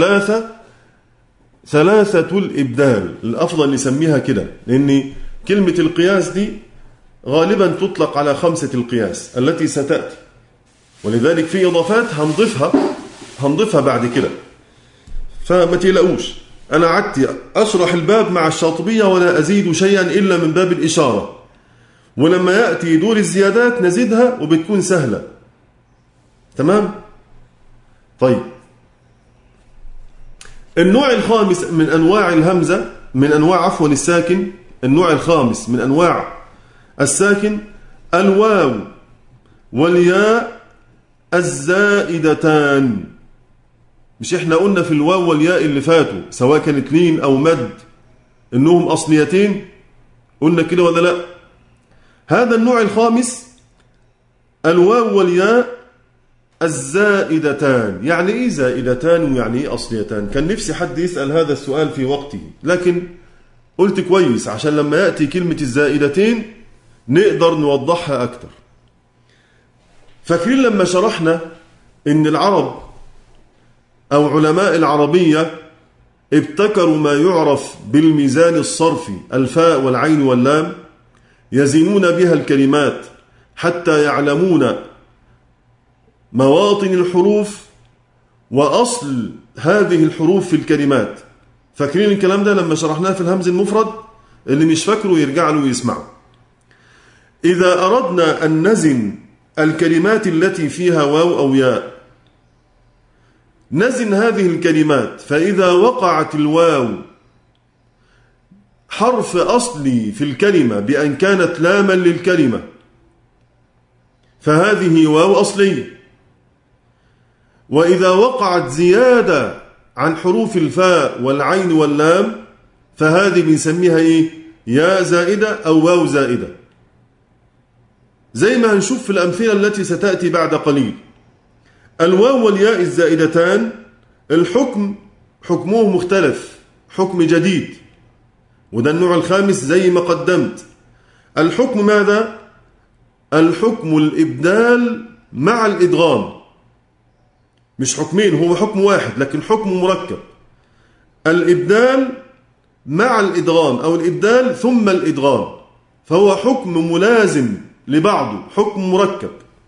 ثلاثة الإبدال، الأفضل نسميها كده، لأن كلمة القياس دي غالبا تطلق على 5 القياس التي ستأتي، ولذلك في إضافات هنضيفها بعد كده، فما تقلقوش. أنا عدت أشرح الباب مع الشاطبية ولا أزيد شيئا إلا من باب الإشارة، ولما يأتي دور الزيادات نزيدها وبتكون سهلة. تمام؟ طيب، النوع الخامس من أنواع الهمزة، من أنواع الساكن، النوع الخامس من أنواع الساكن الواو والياء الزائدتان. مش احنا قلنا في الواو والياء اللي فاتوا سواء كانت لين أو مد إنهم أصليتين؟ قلنا كده ولا لا؟ هذا النوع الخامس الواو والياء الزائدتان. يعني إيه زائدتان ويعني إيه أصليتان؟ كان نفسي حد يسأل هذا السؤال في وقته، لكن قلت كويس عشان لما يأتي كلمة الزائدتين نقدر نوضحها أكتر. فاكرين لما شرحنا إن العرب أو علماء العربية ابتكروا ما يعرف بالميزان الصرفي، الفاء والعين واللام، يزنون بها الكلمات حتى يعلمون مواطن الحروف وأصل هذه الحروف في الكلمات. فاكرين الكلام ده لما شرحناه في الهمز المفرد؟ اللي مش فاكره يرجع له ويسمعه. إذا أردنا أن نزن الكلمات التي فيها واو أو ياء، نزن هذه الكلمات، فإذا وقعت الواو حرف أصلي في الكلمة بأن كانت لاما للكلمة فهذه واو أصلية، وإذا وقعت زيادة عن حروف الفاء والعين واللام فهذه بنسميها إيه؟ ياء زائدة أو واو زائدة، زي ما هنشوف في الأمثلة التي ستأتي بعد قليل. الواو والياء الزائدتان حكمه مختلف، حكم جديد، وده النوع الخامس زي ما قدمت. الحكم ماذا؟ الحكم الإبدال مع الإدغام، مش حكمين، هو حكم واحد لكن حكم مركب. الإبدال مع الإدغام أو الإبدال ثم الإدغام، فهو حكم ملازم لبعضه، حكم مركب.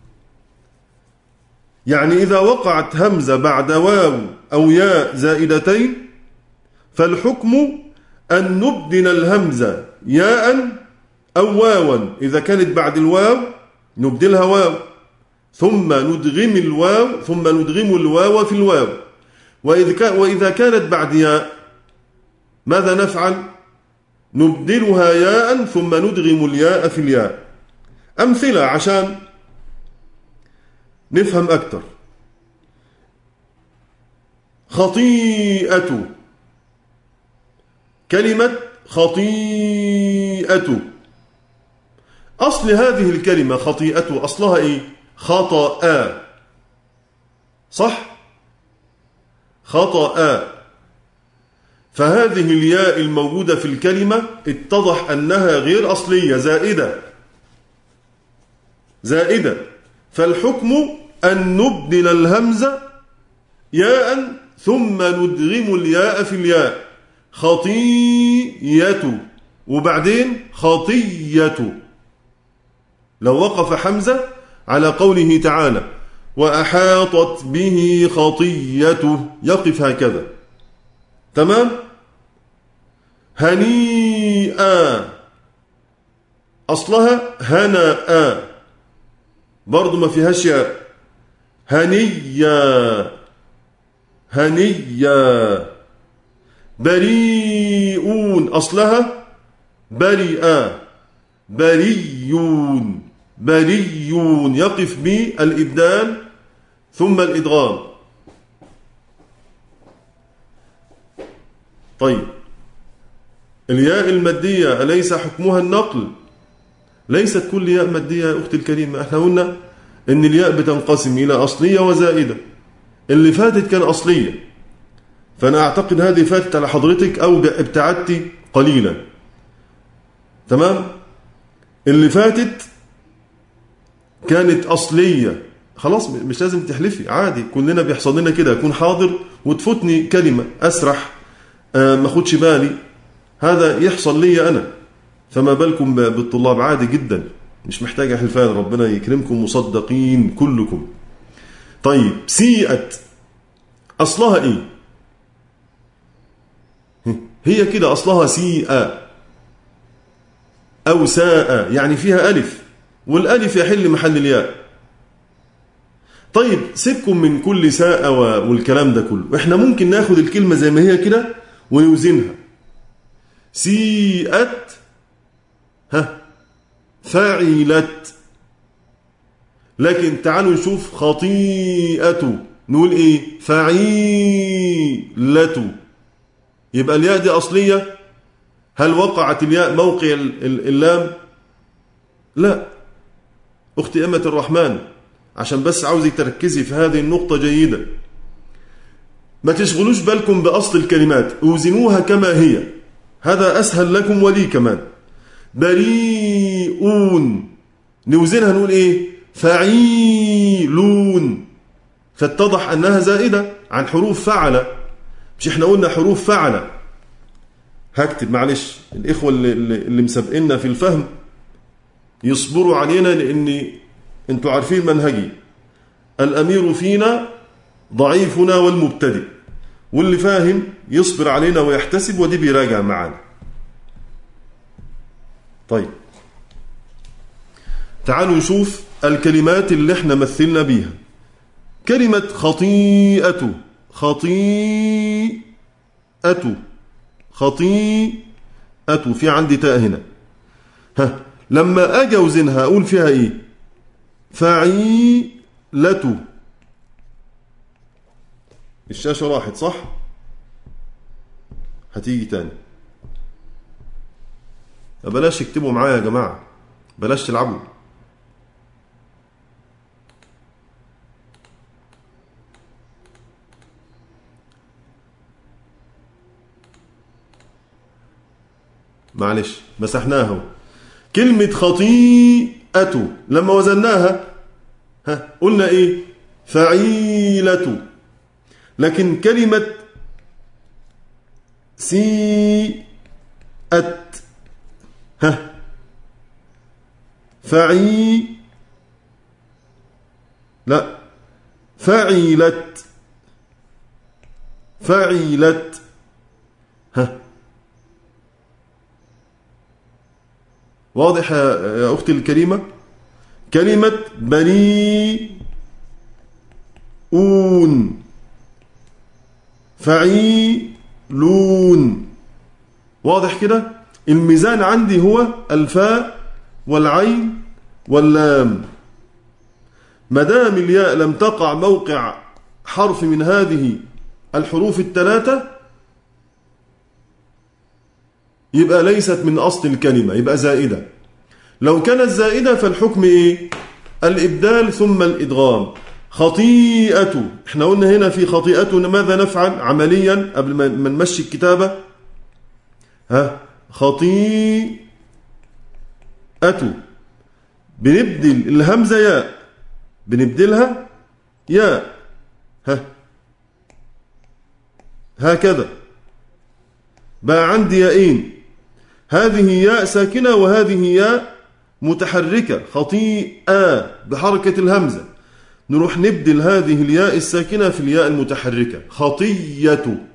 يعني إذا وقعت همزة بعد واو أو ياء زائدتين فالحكم أن نبدل الهمزة ياء أو واوا، إذا كانت بعد الواو نبدلها واو، ثم ندغم الواو في الواو، وإذا كانت بعد ياء ماذا نفعل؟ نبدلها ياء ثم ندغم الياء في الياء. أمثلة عشان نفهم أكتر. خطيئة. كلمة خطيئة، أصل هذه الكلمة خطيئة أصلها إيه؟ خطأ، صح؟ خطأ. فهذه الياء الموجودة في الكلمة اتضح أنها غير أصلية، زائدة. فالحكم أن نبدل الهمزة ياء ثم ندغم الياء في الياء، خطيئة وبعدين خطية. لو وقف حمزة على قوله تعالى وأحاطت به خطيته، يقف هكذا، تمام. هنيئا أصلها هناء، برضو ما فيهاش ياء. هنيا. بريئون أصلها بريئا، بريون يقف بالإبدال ثم الإدغام. طيب الياء المادية أليس حكمها النقل؟ ليست كل ياء مادية يا أختي الكريمة. احنا قلنا إن الياء بتنقسم إلى أصلية وزائدة. اللي فاتت كان أصلية، فأنا أعتقد هذه فاتت على حضرتك أو ابتعدت قليلا، تمام. اللي فاتت كانت أصلية، خلاص مش لازم تحلفي، عادي، كلنا بيحصل لنا كده، أكون حاضر وتفوتني كلمة، أسرح، ما أخدش بالي، هذا يحصل لي أنا، فما بالكم بالطلاب؟ عادي جدا، مش محتاجة حلفان، ربنا يكرمكم مصدقين كلكم. طيب سيئت أصلها إيه؟ هي كده أصلها سيئة أو ساء، يعني فيها ألف، والألف يحل محل الياء. طيب سيبكم من كل ساء والكلام ده كله، احنا ممكن ناخد الكلمة زي ما هي كده ونوزنها. سيئت فعلت. لكن تعالوا نشوف خطيئة، نقول ايه؟ فعيلة. يبقى الياء دي أصلية. هل وقعت الياء موقع اللام؟ لا. أختي أمة الرحمن، عشان بس عاوزك تركزي في هذه النقطة جيدة، ما تشغلوش بالكم بأصل الكلمات، اوزنوها كما هي، هذا أسهل لكم ولي كمان. بريئون نوزنها نقول إيه؟ فعيلون، فاتضح أنها زائدة عن حروف فعل. مش احنا قلنا حروف فعل؟ هكتب، معلش الإخوة اللي مسابقنا في الفهم يصبروا علينا، لأن انتوا عارفين منهجي، الأمير فينا ضعيفنا والمبتدئ، واللي فاهم يصبر علينا ويحتسب، ودي بيراجع معنا. طيب تعالوا نشوف الكلمات اللي احنا مثلنا بيها. كلمة خطيئة، خطيئة في عندي تاء هنا، لما أجي أوزنها أقول فيها إيه؟ فعيلة. الشاشة راحت صح؟ هتيجي تاني. بلاش اكتبوا معايا يا جماعة، بلاش تلعبوا. معلش مسحناها. كلمة خطيئة لما وزناها قلنا ايه؟ فعيلة. لكن كلمة سيئت لا، فعيلت واضح يا أختي الكريمة؟ كلمة بريئون، فعيلون، واضح كده؟ الميزان عندي هو الفاء والعين واللام. مدام الياء لم تقع موقع حرف من هذه الحروف الثلاثة يبقى ليست من أصل الكلمة، يبقى زائدة. لو كانت زائدة فالحكم إيه؟ الإبدال ثم الإدغام. خطيئة، احنا قلنا هنا في خطيئة ماذا نفعل عمليا قبل ما نمشي الكتابة؟ خطيئة، بنبدل الهمزة ياء، بنبدلها ياء، هكذا بقى عندي ياءين، هذه ياء ساكنة وهذه ياء متحركة، خطيئة بحركة الهمزة، نروح نبدل هذه الياء الساكنة في الياء المتحركة، خطية،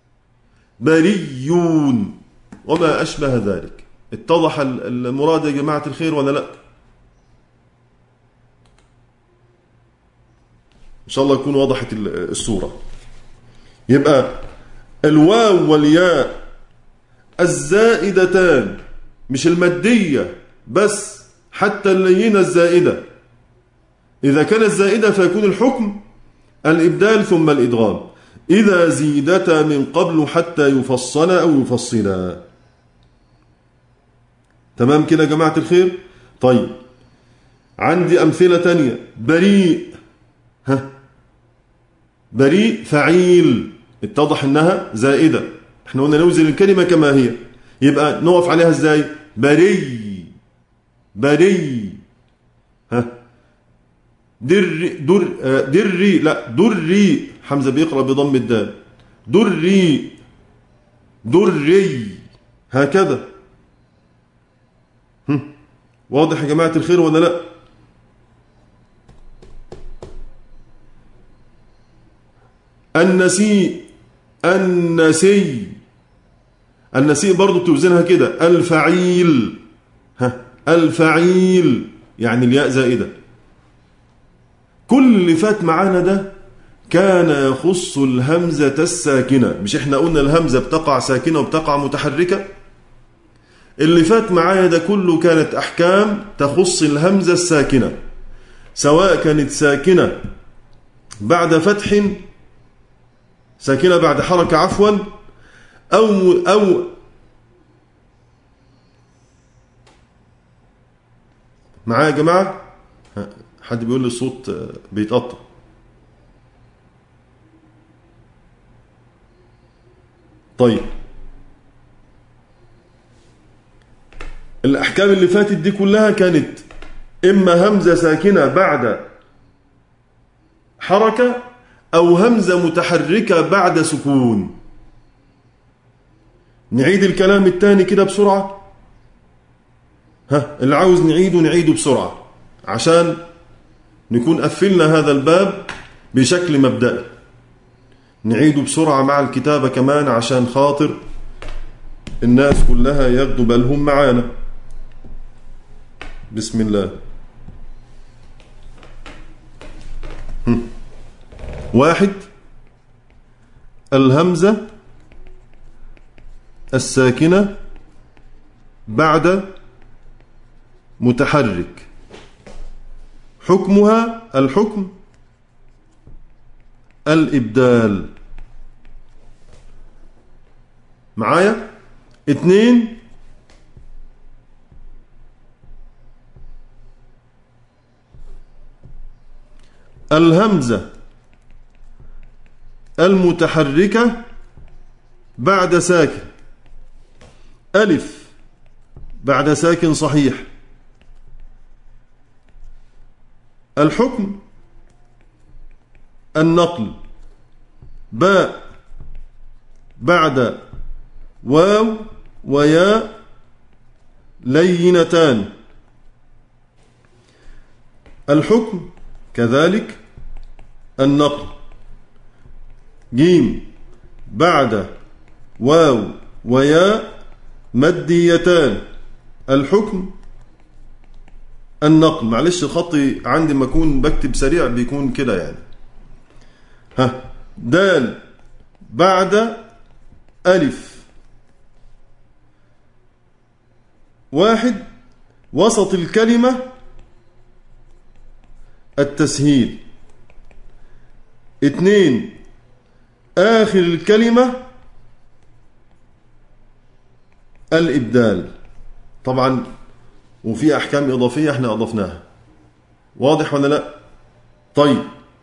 بريون وما أشبه ذلك. اتضح المراد يا جماعة الخير ولا لا؟ إن شاء الله يكون وضحت الصورة. يبقى الواو والياء الزائدتان، مش المادية بس، حتى اللينة الزائدة، إذا كانت زائدة فيكون الحكم الإبدال ثم الإدغام، إذا زيدتا من قبل حتى يفصلا أو يفصلا. تمام كده يا جماعة الخير؟ طيب عندي أمثلة تانية. بريء، بريء فعيل، اتضح انها زائدة، احنا قلنا نوزن الكلمة كما هي، يبقى نقف عليها ازاي؟ بري، بري، دري، لا دري، حمزة بيقرأ بضم الدال، دري، دري، هكذا. واضح يا جماعة الخير ولا لا؟ النسيء، النسي، النسيء برضو بتوزنها كده، الفعيل، الفعيل، يعني الياء زائدة. كل اللي فات معانا ده كان يخص الهمزة الساكنة، مش احنا قلنا الهمزة بتقع ساكنة وبتقع متحركة؟ اللي فات معايا ده كله كانت أحكام تخص الهمزة الساكنة، سواء كانت ساكنة بعد فتح، ساكنة بعد حركة عفوا، أو معايا يا جماعة؟ حد بيقول لي الصوت بيتقطع. طيب الأحكام اللي فاتت دي كلها كانت إما همزة ساكنة بعد حركة أو همزة متحركة بعد سكون. نعيد الكلام الثاني كده بسرعة، اللي عاوز نعيده بسرعة عشان نكون قفلنا هذا الباب بشكل مبدئي. نعيده بسرعة مع الكتابة كمان عشان خاطر الناس كلها ياخدوا بالهم معانا. بسم الله. 1. الهمزة الساكنة بعد متحرك، حكمها الحكم الإبدال. معايا؟ 2. الهمزة المتحركة بعد ساكن، ألف بعد ساكن صحيح، الحكم النقل. باء بعد واو وياء لينتان، الحكم كذلك النقل. جيم بعد واو وياء مديتان، الحكم النقل. معلش خطي عندي ما أكون بكتب سريع بيكون كده يعني. دال بعد ألف، 1 وسط الكلمة التسهيل. 2 آخر الكلمة الإبدال. طبعا وفي أحكام إضافية احنا أضفناها، واضح ولا لا؟ طيب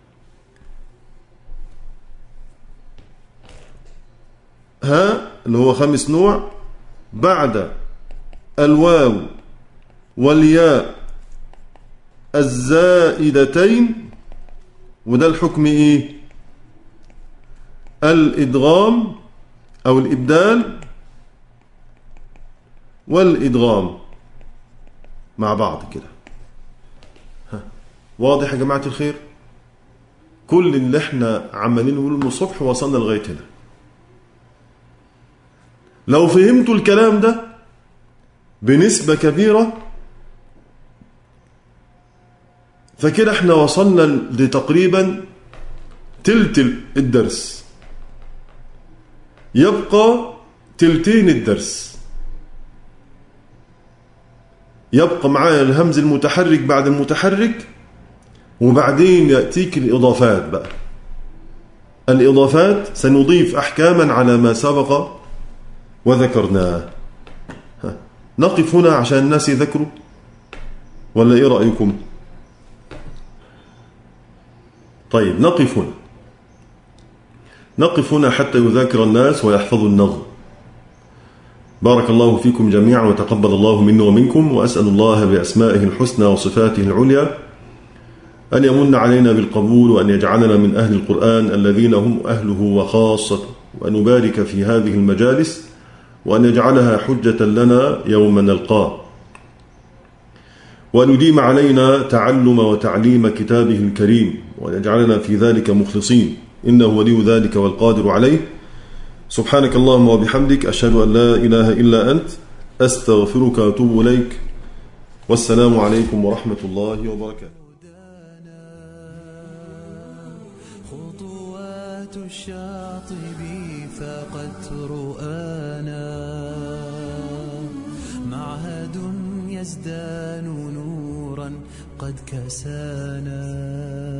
ها اللي هو 5 نوع، بعد الواو والياء الزائدتين، وده الحكم ايه؟ الإدغام أو الإبدال والإدغام مع بعض كده. واضح يا جماعة الخير؟ كل اللي احنا عمالين نقوله من الصبح وصلنا لغاية هنا. لو فهمتوا الكلام ده بنسبة كبيرة فكده احنا وصلنا لتقريبا تلت الدرس، يبقى تلتين الدرس. يبقى معايا الهمز المتحرك بعد المتحرك، وبعدين يأتيك الإضافات بقى. الإضافات سنضيف أحكاما على ما سبق وذكرناه. نقف هنا عشان الناس يذكروا ولا إيه رأيكم؟ طيب نقف هنا حتى يذاكر الناس ويحفظوا النظم. بارك الله فيكم جميعا وتقبل الله منا ومنكم، وأسأل الله بأسمائه الحسنى وصفاته العليا أن يمن علينا بالقبول، وأن يجعلنا من أهل القرآن الذين هم أهله وخاصته، وأن يبارك في هذه المجالس، وأن يجعلها حجة لنا يوم نلقاه، وأن يديم علينا تعلم وتعليم كتابه الكريم، وأن يجعلنا في ذلك مخلصين، إنه ولي ذلك والقادر عليه. سبحانك اللهم وبحمدك، أشهد أن لا إله إلا أنت، أستغفرك وأتوب إليك، والسلام عليكم ورحمة الله وبركاته. خطوات الشاطب فقد رؤانا، معهد يزدان نورا قد كسانا.